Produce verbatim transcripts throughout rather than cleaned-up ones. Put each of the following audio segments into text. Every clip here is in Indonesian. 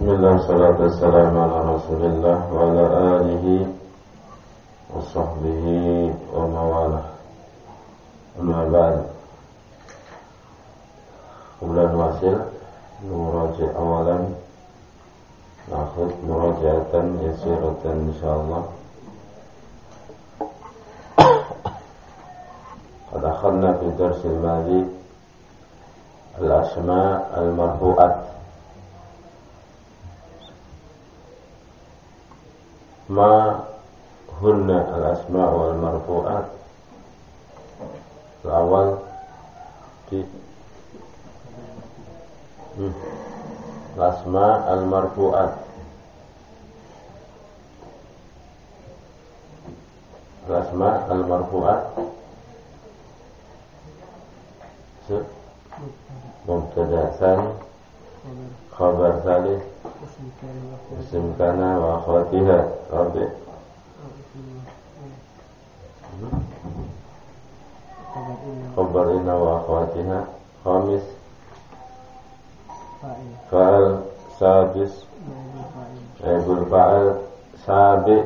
Bismillah, salatu wassalamu ala rasulillah wa ala alihi wa sahbihi wa mawalah. Amma ba'd. Kemudian wasil muraji awalan nakhud murajiatan yasiratan insyaallah. Qad akhadna fi dars al-madi al-asma' al-marfu'at. Ma hunna al-asma' wal marfu'at. Awal di hmm. al-asma' al marfu'at. Al-asma' al marfu'at. Mubtada tsani, khabar tsalits, isim kana wa akhwatiha, rabi' khabar inna wa akhwatiha, khamis fa'al, sadis aibul fa'al, sabi'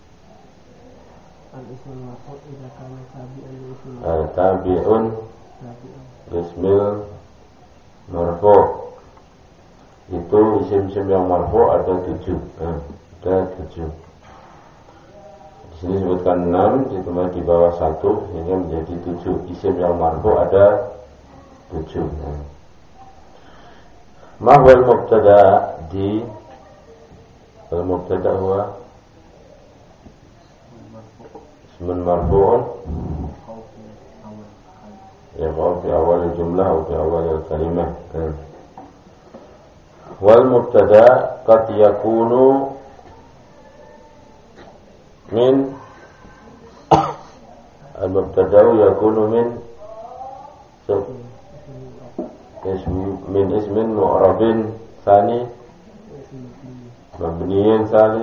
tabi'un ismil marfu'. Itu isim-isim yang marfu' ada tujuh, eh, ada tujuh. Di sini disebutkan enam, ditambah di bawah satu, sehingga menjadi tujuh. Isim yang marfu' ada tujuh. Eh. Mahwal mubtada di al mubtada huwa ismun marfu'un ya fi awal jumlah atau fi awal kalimah. Eh. Wal mubtada qad yakunu min al mubtada yakunu min ism min ismin mu'rabin tsani mabniyin tsalits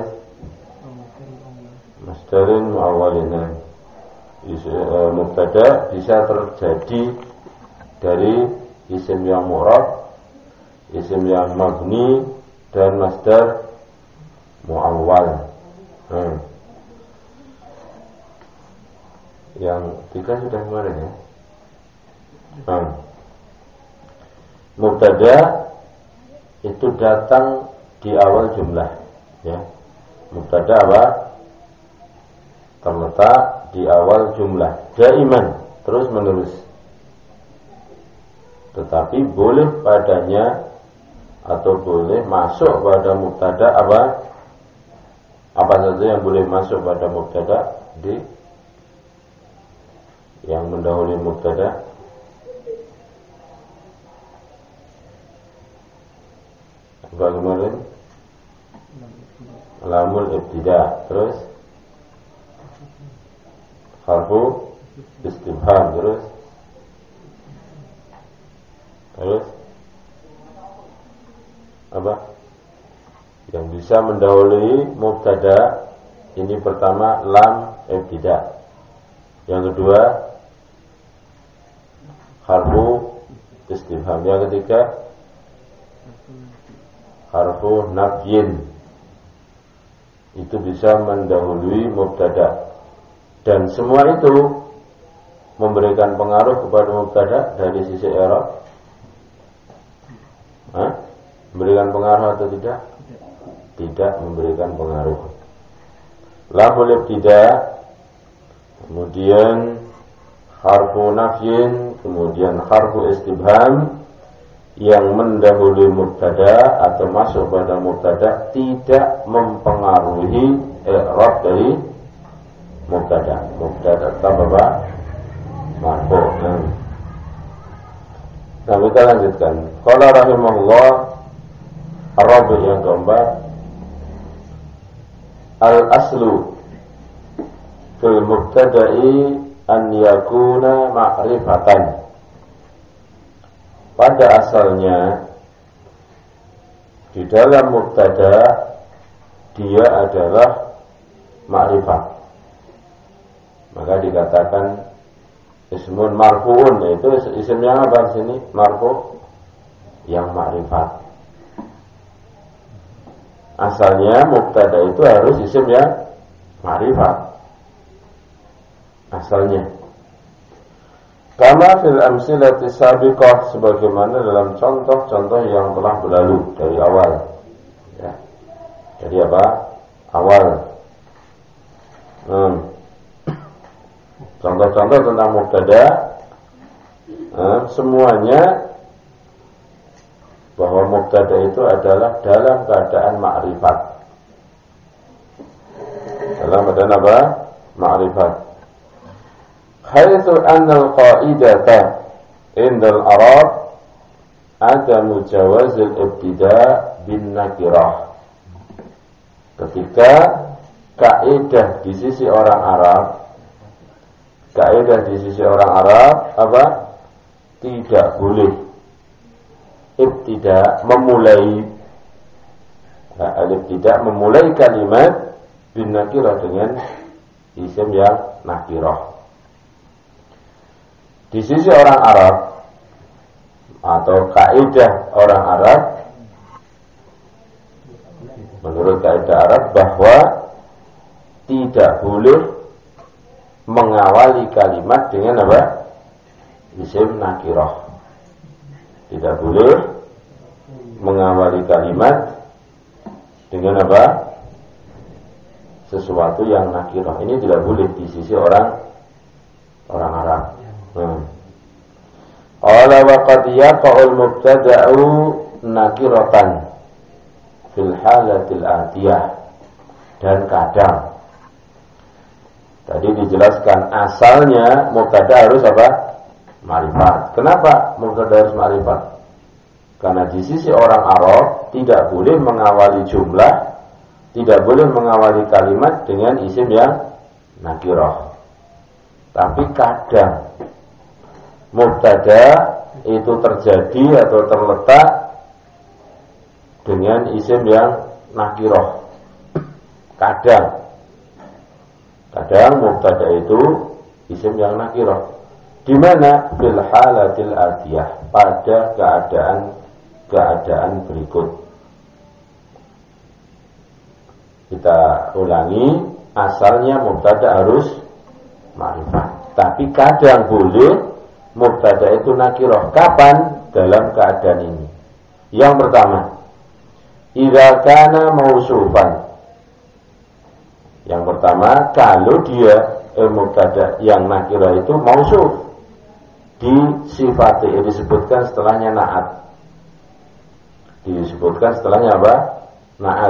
masdarin muawwalin. Mubtada bisa terjadi dari isim yang mu'rab, isim yang mabni, dan masdar muawwal. Hmm. Yang tiga sudah kemarin ya. Hmm. Mubtada itu datang di awal jumlah, ya. Mubtada apa? Terletak di awal jumlah, daiman, terus menerus. Tetapi boleh padanya atau boleh masuk pada mubtada apa? Apa saja yang boleh masuk pada mubtada di yang mendahului mubtada? Apa kemarin? Lamul ibtida, terus harfu istifham, terus terus apa yang bisa mendahului mubtada? Ini pertama lam ibtida, yang kedua harfu istifham, yang ketiga harfu nafyin. Itu bisa mendahului mubtada, dan semua itu memberikan pengaruh kepada mubtada dari sisi i'rab. Hah? Memberikan pengaruh atau tidak? Tidak memberikan pengaruh. Lamul ibtida, kemudian harfu nafyin, kemudian harfu istifham yang mendahului mubtada atau masuk pada mubtada tidak mempengaruhi i'rab dari mubtada. Mubtada tetap apa? Marfu'. Nah, kita lanjutkan. Qala rahimahullah, ar-rabi' yang keempat, al-aslu fil mubtada'i an yakuna ma'rifatan. Pada asalnya di dalam mubtada dia adalah ma'rifat. Maka dikatakan ismun marfu'un, yaitu isim yang apa di sini? Marfu', yang ma'rifat. asalnya mubtada itu harus isim yang ma'rifat. Asalnya. Kama fil amsilati sabiqah, sebagaimana dalam contoh-contoh yang telah berlalu dari awal. Ya. Dari apa? Awal. Hmm. Contoh-contoh tentang mubtada, hmm, semuanya bahwa mubtada itu adalah dalam keadaan ma'rifat. Dalam keadaan apa? Ma'rifat. Haitsu anna al-qa'idata indal Arab adamu jawazil ibtida' bin nakirah. Ketika kaidah di sisi orang Arab, kaidah di sisi orang Arab apa? Tidak boleh ibtida' memulai nah, al-ibtida' memulai kalimat bin nakirah dengan isim yang nakirah. Di sisi orang Arab atau kaidah orang Arab, menurut kaidah Arab bahwa tidak boleh mengawali kalimat dengan apa? Isim nakirah. Tidak boleh mengawali kalimat dengan apa? Sesuatu yang nakirah. Ini tidak boleh di sisi orang orang Arab. Hmm. Qala wa qad yaqa'ul mubtada'u nakiratan fil halatil atiyah. Dan kadang tadi dijelaskan asalnya mubtada harus apa? Ma'rifat. Kenapa mubtada harus ma'rifat? Karena di sisi orang Arab tidak boleh mengawali jumlah, tidak boleh mengawali kalimat dengan isim yang nakirah. Tapi kadang mubtada itu terjadi atau terletak dengan isim yang nakirah. Kadang Kadang mubtada itu isim yang nakirah. Di mana? Fil halatil atiyah, pada keadaan keadaan berikut. Kita ulangi, asalnya mubtada harus ma'rifat. Tapi kadang boleh mubtada itu nakirah. Kapan? Dalam keadaan ini. Yang pertama, idza kana mausufan. Yang pertama, kalau dia eh, mubtada yang nakirah itu mausuf, disifati, disebutkan setelahnya na'at. Disebutkan setelahnya apa? Na'at.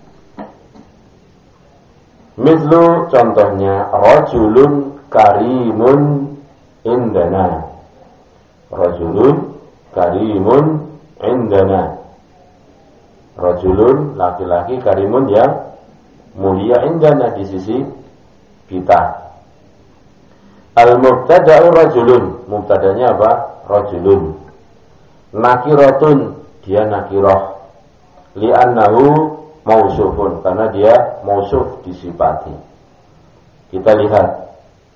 Mislu, contohnya, rajulun karimun indana. Rajulun karimun indana. Rajulun, laki-laki, karimun yang mulia indana di sisi kita. Al-mubtada'u rajulun, mubtadanya apa? Rajulun. Nakiratun, dia nakirah. Li'annahu mausufun, karena dia mausuf disifati. Kita lihat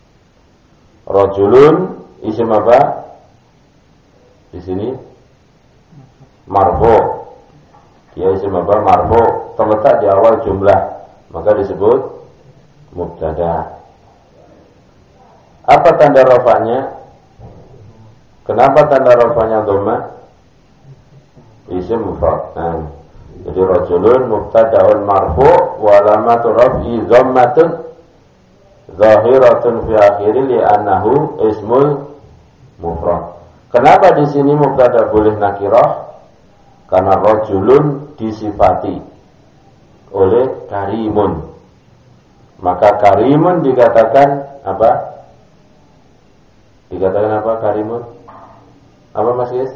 rajulun isim apa? Di sini marfu. Dia isim apa? Marfu, terletak di awal jumlah, maka disebut mubtada. Apa tanda rafanya? Kenapa tanda rafanya dhamma? Isim mufrad. Nah, jadi rajulun mubtada'un marfu' wa alamatu raf'i dhammatun zahiratun fi akhiri li'annahu ismul mufrad. Kenapa di sini mubtada boleh nakirah? Karena rajulun disifati oleh karimun. Maka karimun dikatakan apa? Dikatakan apa karimun? Apa Mas Yes?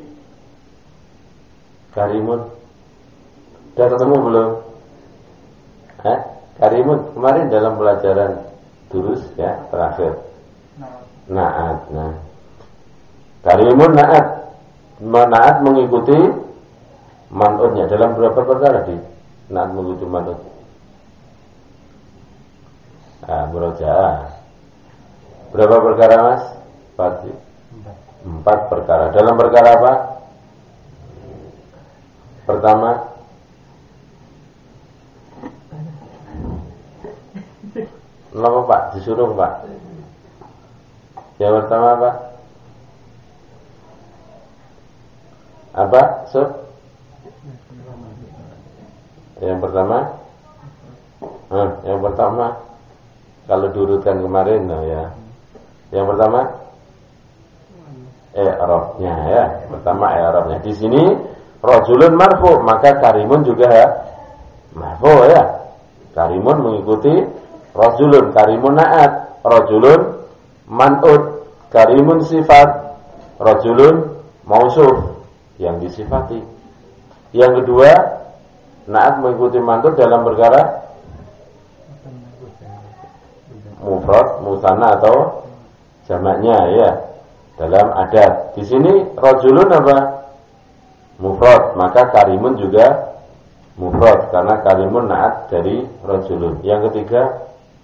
Karimun. Sudah ketemu belum? Hah? Karimun kemarin dalam pelajaran durus ya terakhir. Naat. Nah. Karimun naat. Naat mengikuti man'utnya dalam beberapa perkara di naat mengikuti man'ut. Ah, murojaah. Berapa perkara Mas? Empat. Empat perkara. Dalam perkara apa? Pertama, Kenapa Pak? Disuruh Pak. Yang pertama apa? Apa? Sub? Yang pertama? Hah, yang pertama kalau diurutkan kemarin, nah ya. Yang pertama i'rabnya ya. Pertama i'rabnya. Di sini rajulun marfu, maka karimun juga ya marfu ya. Karimun mengikuti rajulun, karimun na'at, rajulun man'ut, karimun sifat, rajulun mausuf yang disifati. Yang kedua, na'at mengikuti man'ut dalam perkara mufrad, musanna atau jamaknya ya. Dalam adat. Di sini rajulun apa? Mufrad, maka karimun juga mufrad karena karimun na'at dari rajulun. Yang ketiga,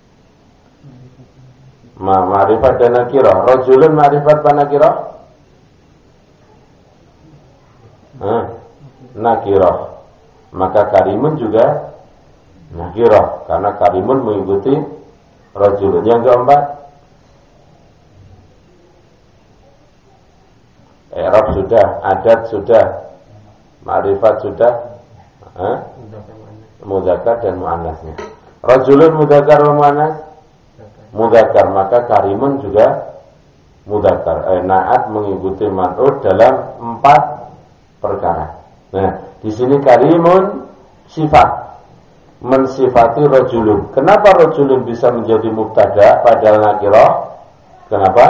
ma ma'rifat dan nakirah. Rajulun ma'rifat dan nakirah? Nah, nakirah. Maka karimun juga nakirah karena karimun mengikuti rajulun. Yang keempat, i'rab sudah, adat sudah, ma'rifat sudah, eh? Mudzakkar dan muannasnya. Rajulun mudzakkar wa muannas? Mudzakkar, maka karimun juga mudzakkar. Eh, na'at mengikuti man'ut dalam empat perkara. Nah, di sini karimun sifat, mensifati rajulun. Kenapa rajulun bisa menjadi mubtada padahal nakirah? Kenapa?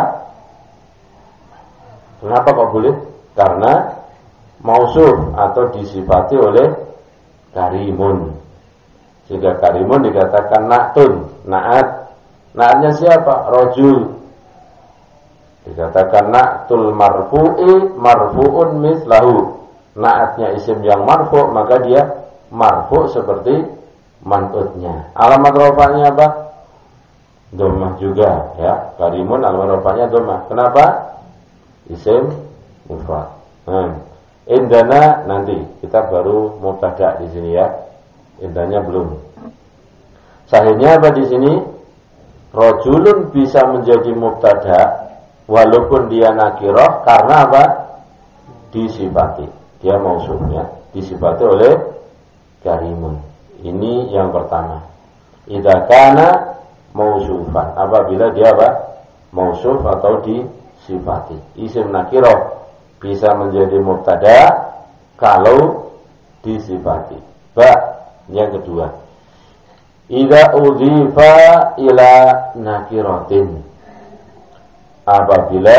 Kenapa kok boleh? Karena mausuf atau disifati oleh karimun. Sehingga karimun dikatakan na'tun, na'at. Na'atnya siapa? Rajul. Dikatakan na'tul marfu'i marfu'un mislahu. Na'atnya isim yang marfu', maka dia marfu' seperti man'utnya. Alamat rafa'nya apa? Dhammah juga ya. Karimun alamat rafa'nya dhammah. Kenapa? Isim mufrad. Hmm. Indana nanti kita baru mubtada di sini ya. Indahnya belum. Sahihnya apa di sini? Rajulun bisa menjadi mubtada walaupun dia nakirah karena apa? Disifati. Dia mausufnya disifati oleh karimun. Ini yang pertama. Idza kana mausufan. Apabila dia apa? Mausuf atau disifati. Isim nakirah bisa menjadi mubtada kalau disifati. Ba, yang kedua, idza udhifa ila nakiratin. Apabila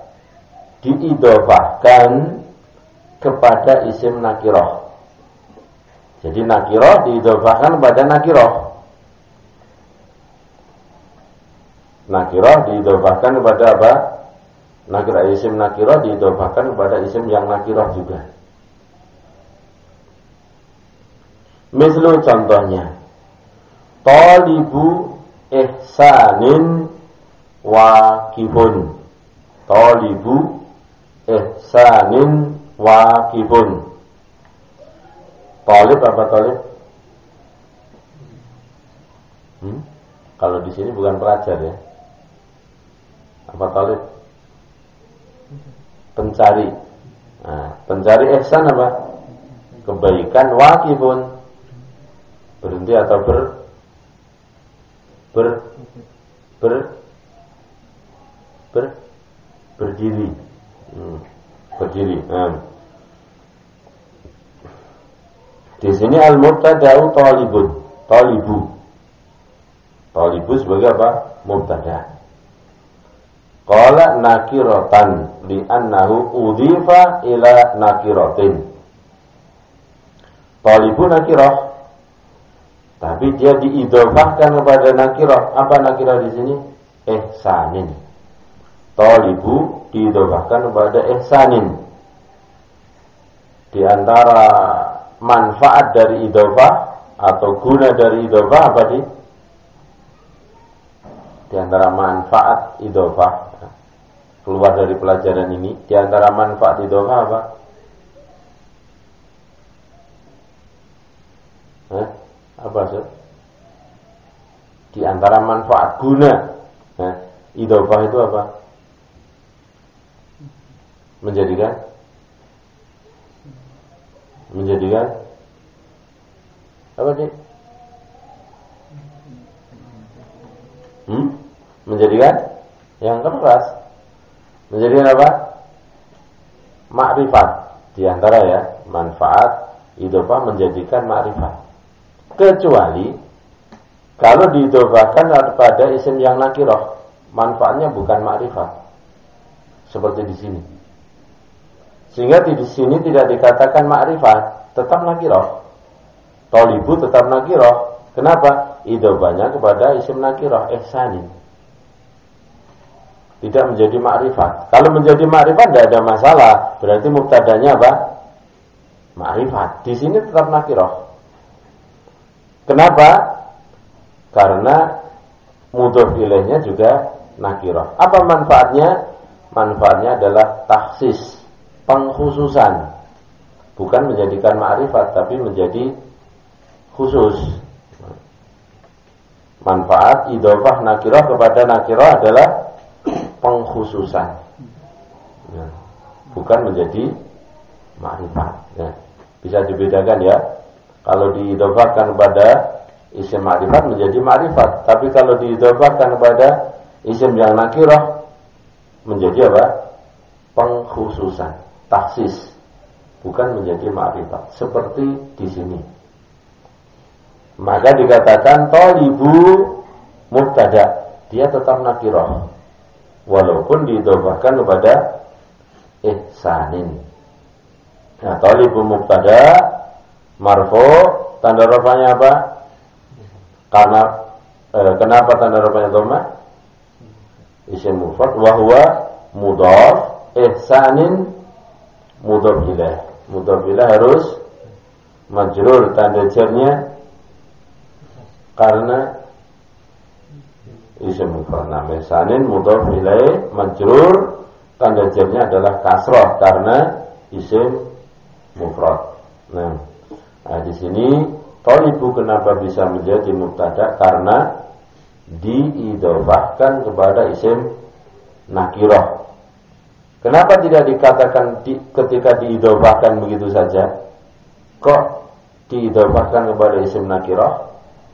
diidhofahkan kepada isim nakirah. Jadi nakirah diidhofahkan kepada nakirah. Nakirah diidhofahkan kepada apa? Nakirah, isim nakirah diidhofahkan kepada isim yang nakirah juga. Mislu contohnya, talibu ihsanin waqifun. Talibu ihsanin waqifun. Talib apa talib? Hmm? Kalau di sini bukan pelajar ya. Apa talib? Pencari. Nah, pencari ihsan apa? Kebaikan. Waqifun, berhenti atau ber ber ber ber berdiri. Hmm. Berdiri. Hmm. Di sini al-mubtada'u talibun, talibu. Talibu sebagai apa? Mubtada'. Qala nakiratan li'annahu udhifa ila nakiratin. Talibu nakirah, tapi dia diidhofahkan kepada nakirah. Apa nakirah di sini? Ihsanin. Talibu diidhofahkan kepada ihsanin. Di antara manfaat dari idhofah atau guna dari idhofah apa di? Di antara manfaat idhofah, keluar dari pelajaran ini, di antara manfaat idhofah apa? Hah? Apa sih? Di antara manfaat guna. Nah, idhofah itu apa? Menjadikan Menjadikan apa sih? Hmm? Menjadikan yang keras. Menjadikan apa? Makrifat. Di antara ya, manfaat idhofah menjadikan makrifat. Kecuali kalau diidhofahkan pada isim yang nakirah, manfaatnya bukan makrifat. Seperti di sini. Sehingga di sini tidak dikatakan makrifat, tetap nakirah. Thalibu tetap nakirah. Kenapa? Idhofahnya kepada isim nakirah, ihsanin. Tidak menjadi makrifat. Kalau menjadi makrifat tidak ada masalah. Berarti mubtadanya apa? Makrifat. Di sini tetap nakirah. Kenapa? Karena mudhof ilaihnya juga nakirah. Apa manfaatnya? Manfaatnya adalah takhsis, pengkhususan. Bukan menjadikan makrifat, tapi menjadi khusus. Manfaat idhofah nakirah kepada nakirah adalah pengkhususan, ya, bukan menjadi makrifat. Ya. Bisa dibedakan ya. Kalau diidhofahkan kepada isim makrifat menjadi makrifat, tapi kalau diidhofahkan kepada isim yang nakirah menjadi apa? Pengkhususan, takhsis, bukan menjadi makrifat. Seperti di sini. Maka dikatakan thalibu mubtada, dia tetap nakirah walaupun diidhofahkan kepada ihsanin. Nah, thalibu mubtada marfu, tanda rafa'nya apa? Karena eh, kenapa tanda rafa'nya dhamma? Isim mufrad wa huwa mudhaf, ihsanin mudhaf ilaih. Mudhaf ilaih harus majrur, tanda jarnya karena isim mufrad. Nah, ihsanin mudhaf ilaih majrur, tanda jarnya adalah kasrah karena isim mufrad. Nah, nah di sini thalibu kenapa bisa menjadi mubtada? Karena diidhofahkan kepada isim nakirah. Kenapa tidak dikatakan di, ketika diidhofahkan begitu saja? Kok diidhofahkan kepada isim nakirah?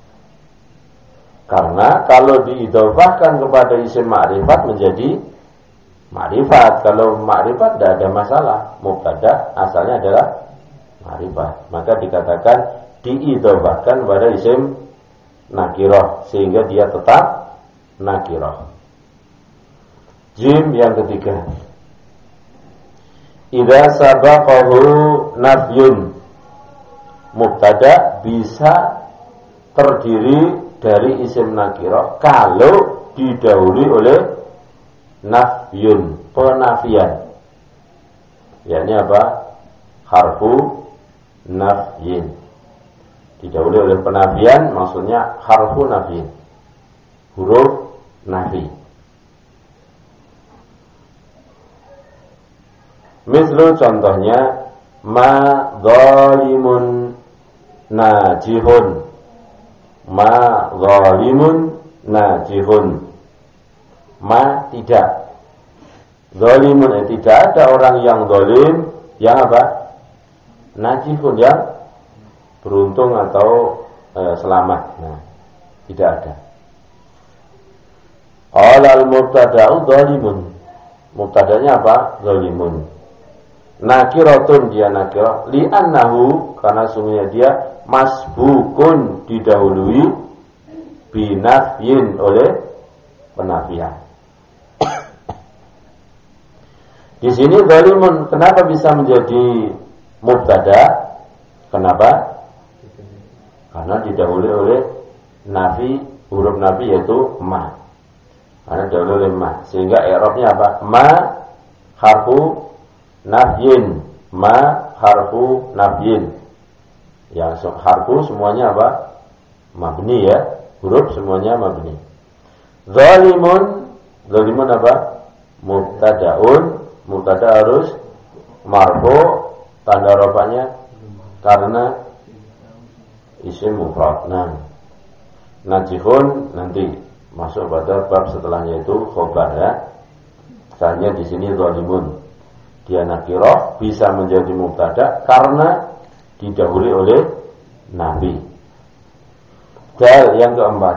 Karena kalau diidhofahkan kepada isim ma'rifat menjadi ma'rifat. Kalau ma'rifat tidak ada masalah. Mubtada asalnya adalah ma'rifat. Maka dikatakan diidhofahkan kepada isim nakirah sehingga dia tetap nakirah. Jim yang ketiga. Idza sabaqahu nafyun. Mubtada bisa terdiri dari isim nakirah kalau didahului oleh nafyun, penafian. Yakni apa? Harfu nafyin. Didahului oleh penafian, maksudnya harfu nafyin, huruf nafi. Mislu contohnya ma zalimun najihun. Ma zalimun najihun. Ma tidak. Zalimun eh, tidak ada orang yang zalim yang apa? Najihun, yang beruntung atau eh, selamat. Nah, tidak ada. Qala al-mubtada'u zalimun. Mubtadanya apa? Zalimun. Nakiratun, dia nakirah, li'annahu, karena sungguhnya dia masbukun, didahului binafyin, oleh penafian. Di sini zalimun kenapa bisa menjadi mubtada? Kenapa? Karena didahului oleh nafi, huruf nafi yaitu ma. Karena didahului oleh ma, sehingga i'rabnya apa? Ma harfu nafyin, ma harfu nafyin. Yang harfu semuanya apa? Mabni ya, huruf semuanya mabni. Zalimun, zalimun apa? Mubtadaun, mubtada harus marfu, tanda rafa'nya karena isim mufrad. Nah, najihun nanti masuk pada bab setelahnya itu khobar ya. Misalnya di sini zalimun, dia nakirah bisa menjadi mubtada karena didahului oleh nabi. Dal yang keempat,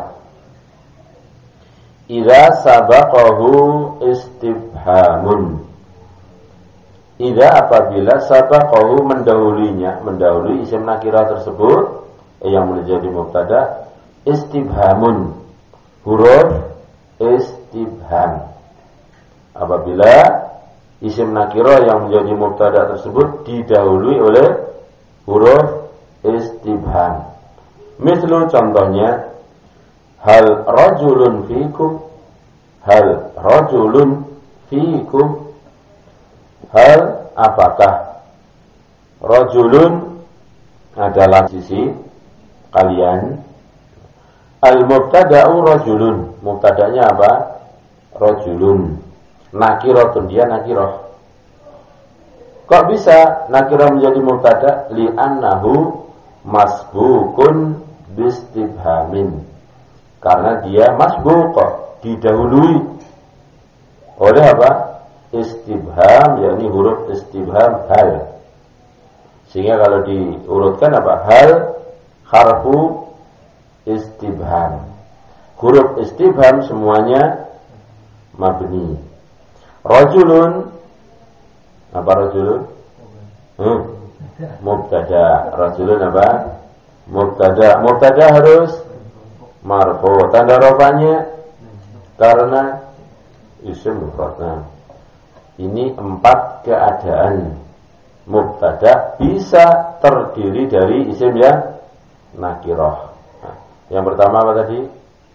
idza sabaqahu istifhamun. Idza apabila sabaqahu mendahulunya, mendahului isim nakirah tersebut eh, yang menjadi mubtada, istifhamun, huruf istifham. Apabila isim nakirah yang menjadi mubtada tersebut didahului oleh huruf istifham. Mislu contohnya, hal rajulun fikum, hal rajulun fikum, hal apakah rajulun adalah sisi kalian. Al mubtada'u rajulun, mubtadanya apa? Rajulun. Nakiratun, dia nakirah. Kok bisa nakirah menjadi mubtada? Li'annahu masbukun bistifhamin, karena dia masbuk, didahului oleh apa? Istifham, yakni huruf istifham hal. Sehingga kalau diurutkan apa? Hal harfu istifham. Huruf istifham semuanya mabni. Rajulun, apa rajulun? Hmm. Mubtada. Rajulun apa? Mubtada. Mubtada harus marfu. Tanda rafanya karena isim mufrad. Nah, ini empat keadaan mubtada bisa terdiri dari isim yang nakirah. Nah, yang pertama apa tadi?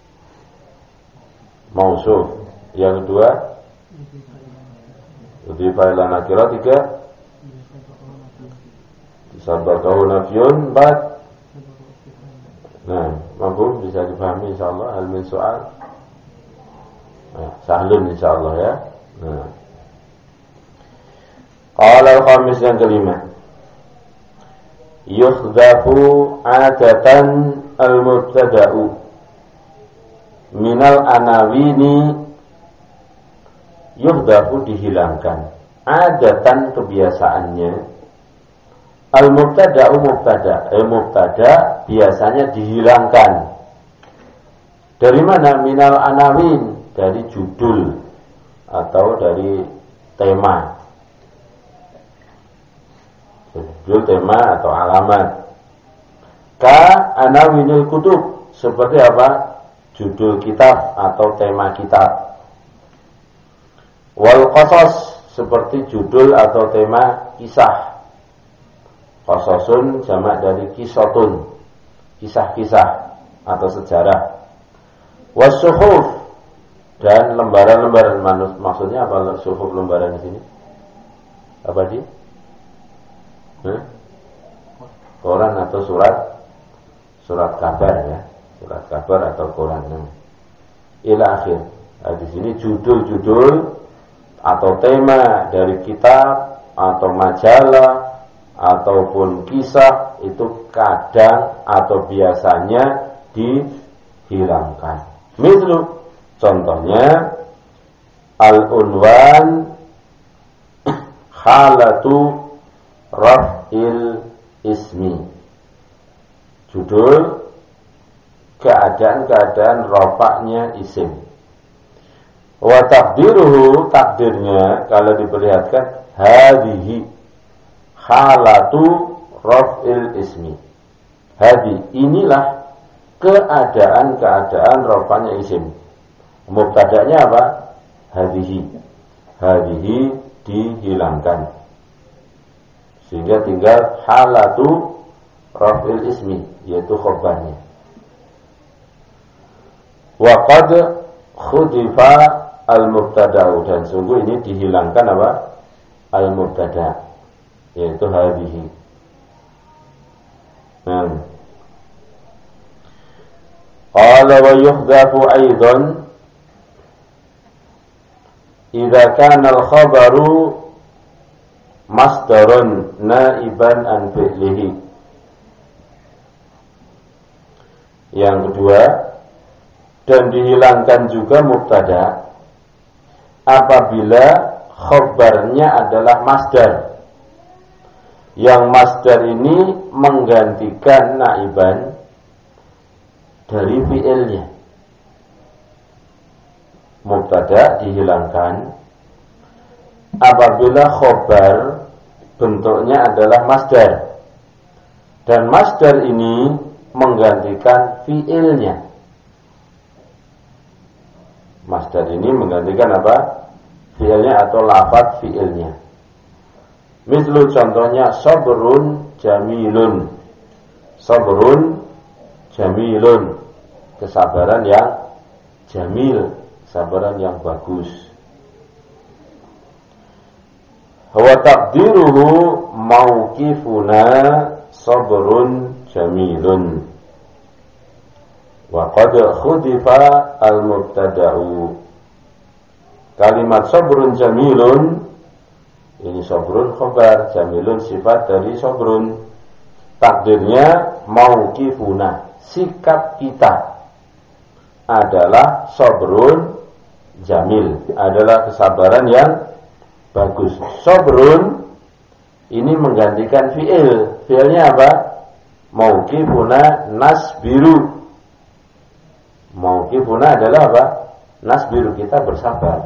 Mausuf. Yang kedua udhifa ila nakirah. Tiga sabaqahu nafyun. Empat. Nah, mampu bisa dipahami insyaallah. Hal min soal. Nah, sahlun insyaallah ya. Nah, qala al-khamis yang kelima, yukhdafu adatan al-mubtada'u minal anawini. Yukhdafu dihilangkan, adatan kebiasaannya, al-mubtada'u mubtada, eh mubtada biasanya dihilangkan. Dari mana? Minal anawin, dari judul atau dari tema. Judul, tema atau alamat. Ka anawinil kutub, seperti apa? Judul kitab atau tema kitab. Wal qasas, seperti judul atau tema kisah. Qasasun jamak dari kisotun, kisah-kisah atau sejarah. Wasuhuf, dan lembaran-lembaran. Maksudnya apa suhuf, lembaran di sini? Apa di? Hmm? Koran atau surat? Surat kabar ya, surat kabar atau koran. Ila akhir. Nah, di sini judul-judul atau tema dari kitab atau majalah ataupun kisah itu kadang atau biasanya dihilangkan. Mislu, contohnya al-unwan halatu raf'il ismi, judul keadaan-keadaan rafa'nya isim. Wa takdiruhu, takdirnya kalau diperlihatkan, hadhihi halatu raf'il ismi. Hadhi, inilah keadaan-keadaan rafa'nya isim. Mubtada'nya apa? Hadhihi. Hadhihi dihilangkan, sehingga tinggal halatu raf'il ismi, yaitu khobarnya. Wa qad khudifa al-mubtada'u, dan sungguh ini dihilangkan apa? Al-mubtada', yaitu hadhihi. Nah, qala wa yuhdhafu aidan idza kana al-khabaru masdarun naiban an fi'lihi. Yang kedua, Dan dihilangkan juga mubtada apabila khobarnya adalah masdar. Yang masdar ini menggantikan naiban dari fi'ilnya. Mubtada dihilangkan apabila khobar bentuknya adalah masdar. Dan masdar ini menggantikan fi'ilnya. Masdar ini menggantikan apa? Fi'ilnya atau lafadz fi'ilnya. Mislu contohnya sabrun jamilun. Sabrun jamilun. Kesabaran yang jamil, kesabaran yang bagus. Wa taqdiruhu mauqifuna sabrun jamilun. Wa qad khudifa al-mubtada'u. Kalimat sabrun jamilun, ini sabrun khabar, jamilun sifat dari sabrun. Takdirnya mauqifuna, sikap kita adalah sabrun jamil, adalah kesabaran yang bagus. Sabrun ini menggantikan fi'il. Fi'ilnya apa? Mauqifuna nasbiru. Mauqifuna adalah apa? Nasbiru, kita bersabar.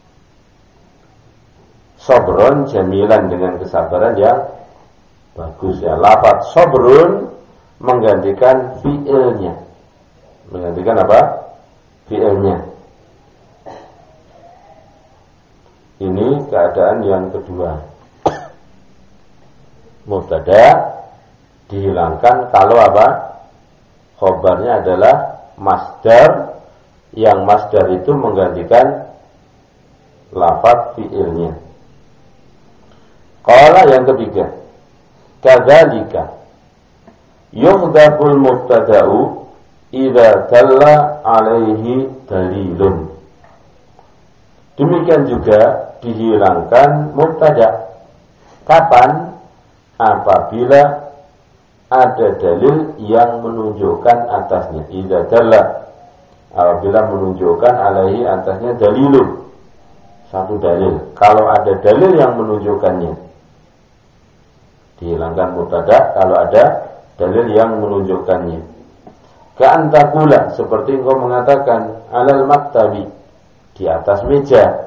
Sabrun jamilan, dengan kesabaran yang bagus ya. Lafadz sabrun menggantikan fi'ilnya. Menggantikan apa? Fi'ilnya. Ini keadaan yang kedua. Mubtada dihilangkan kalau apa? Khobarnya adalah masdar, yang masdar itu menggantikan lafadz fi'ilnya. Qala yang ketiga, kadzalika yuhdaful mubtada'u idza dalla alaihi dalilun. Demikian juga dihilangkan mubtada. Kapan? Apabila ada dalil yang menunjukkan atasnya. Idza dalla, apabila menunjukkan alaihi atasnya dalilun, satu dalil. Kalau ada dalil yang menunjukkannya, dihilangkan mubtada kalau ada dalil yang menunjukkannya. Ka'antakula, seperti engkau mengatakan alal maktabi, di atas meja.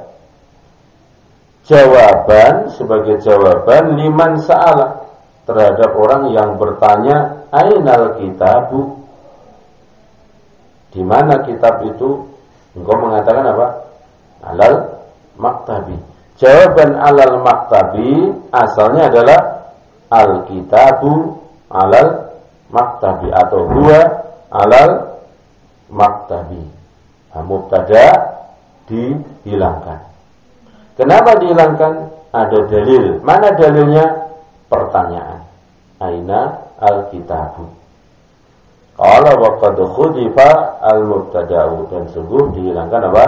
Jawaban, sebagai jawaban liman sa'ala, terhadap orang yang bertanya ainal kitabu, di mana kitab itu? Engkau mengatakan apa? Alal maktabi. Jawaban alal maktabi asalnya adalah al-kitabu alal maktabi atau huwa alal maktabi. Nah, mubtada dihilangkan. Kenapa dihilangkan? Ada dalil. Mana dalilnya? Pertanyaan. Aina al-kitabu? Qala wa qad khudifa al-mubtada'u, dan sungguh dihilangkan apa?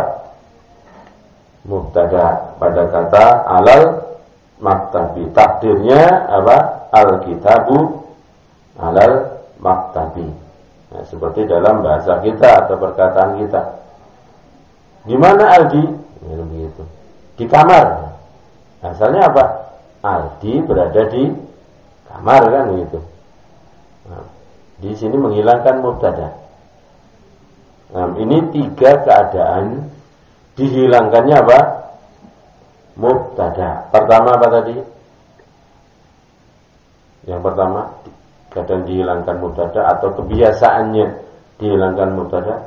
Mubtada pada kata alal maktabi. Takdirnya apa? Al-kitabu alal maktabi. Nah, seperti dalam bahasa kita atau perkataan kita. Di mana Aldi? Ya, begitu. Di kamar. Asalnya apa? Aldi berada di kamar, kan begitu. Nah, di sini menghilangkan mubtada. Nah, ini tiga keadaan dihilangkannya apa? Mubtada. Pertama apa tadi? Yang pertama, keadaan dihilangkan mubtada atau kebiasaannya dihilangkan mubtada.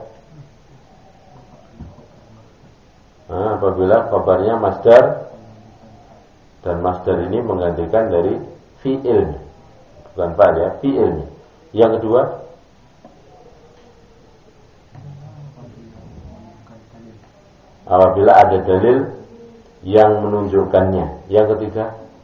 Nah, apabila kabarnya masdar, dan masdar ini menggantikan dari fi'il, bukan fa'il ya, fi'ilnya. Yang kedua, apabila ada dalil yang menunjukkannya. Yang ketiga,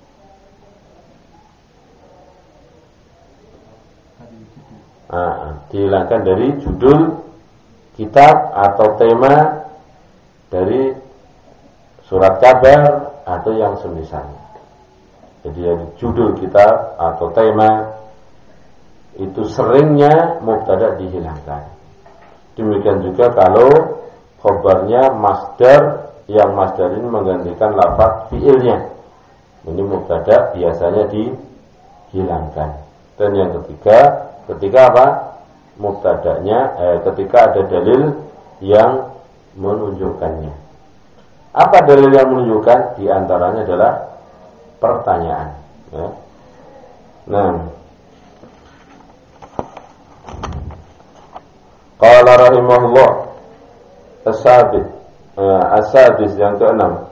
nah, dihilangkan dari judul kitab atau tema dari surat kabar atau yang semisalnya. Jadi judul kitab atau tema itu seringnya mubtada dihilangkan. Demikian juga kalau khabarnya masdar, yang masdar ini menggantikan lafaz fi'ilnya. Ini mubtada biasanya dihilangkan. Dan yang ketiga, ketika apa? Mubtadanya eh, ketika ada dalil yang menunjukkannya. Apa dalil yang menunjukkan? Di antaranya adalah pertanyaan. Ya. Nah, qala rahimahullah as-sabit eh, as-sadis yang keenam.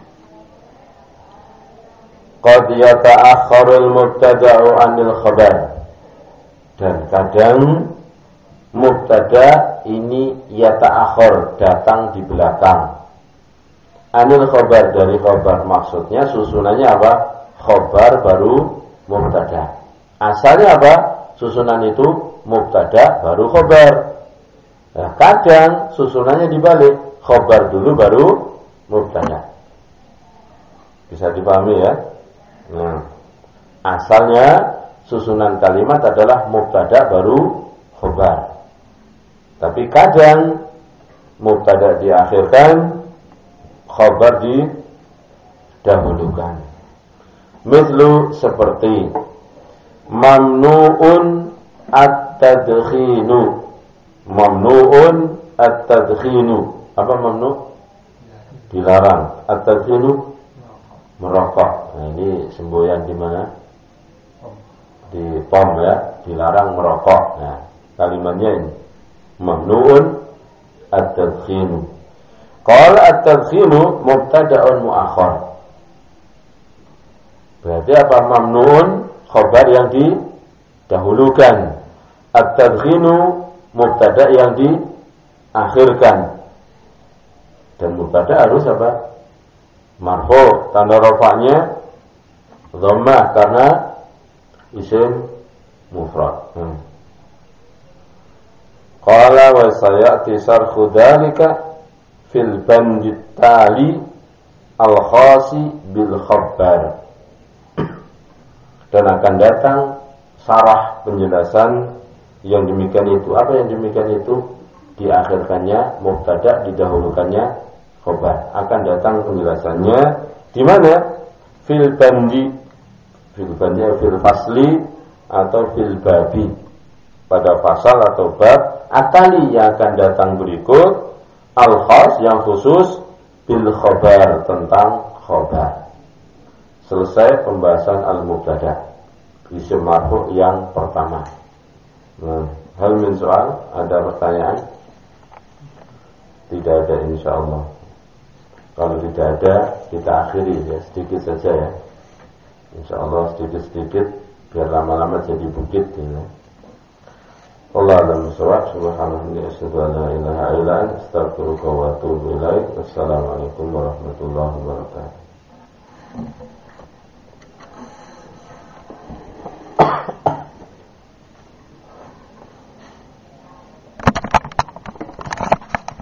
Qad yata'akhkharul mubtada'u 'anil khabar. Dan kadang mubtada ini yata'akhkhar, datang di belakang. Anil khabar, dari khabar, maksudnya susunannya apa? Khabar baru mubtada. Asalnya apa? Susunan itu mubtada baru khabar. Nah, kadang susunannya dibalik, khabar dulu baru mubtada. Bisa dipahami ya? Nah, asalnya susunan kalimat adalah mubtada baru khabar. Tapi kadang mubtada diakhirkan, khabar didahulukan. Mislu seperti mamnu'un at-tadkhinu. Mamnu'un at-tadkhinu. Apa mamnu'? Dilarang. At-tadkhinu merokok. Nah, ini semboyan di mana? Di pom ya, dilarang merokok. Nah, kalimatnya ini mamnu'un at-tadkhinu. Qala at-tadkhinu mubtada'un mu'akhkhar. Berarti apa? Mamnu'un khabar yang didahulukan, at-tadkhinu mubtada yang diakhirkan. Dan mubtada harus apa? Marfu, tanda rafa'nya dhammah karena isim mufrad. Hmm. Qala wa sayati sarhu dzalika fil bandi tali al-khasi bil khabar. Dan akan datang sarah penjelasan yang demikian itu. Apa yang demikian itu? Diakhirkannya mubtada, didahulukannya khabar. Akan datang penjelasannya di mana? Fil bandi, fil bandi fil fasli atau fil babi, pada fasal atau bab. Atali yang akan datang berikut, al-khas yang khusus, bil khabar tentang khabar. Selesai pembahasan al-mubtada, isim marfu yang pertama. Nah, hal min soal, ada pertanyaan? Tidak ada insyaallah. Kalau tidak ada, kita akhiri ya, sedikit saja ya. Insyaallah sedikit-sedikit biar lama-lama jadi bukit ya. Allah a'lam bishawab. Subhanallah, asyhadu an la ilaha illa anta, astaghfiruka wa atubu ilaik. Wassalamualaikum warahmatullahi wabarakatuh.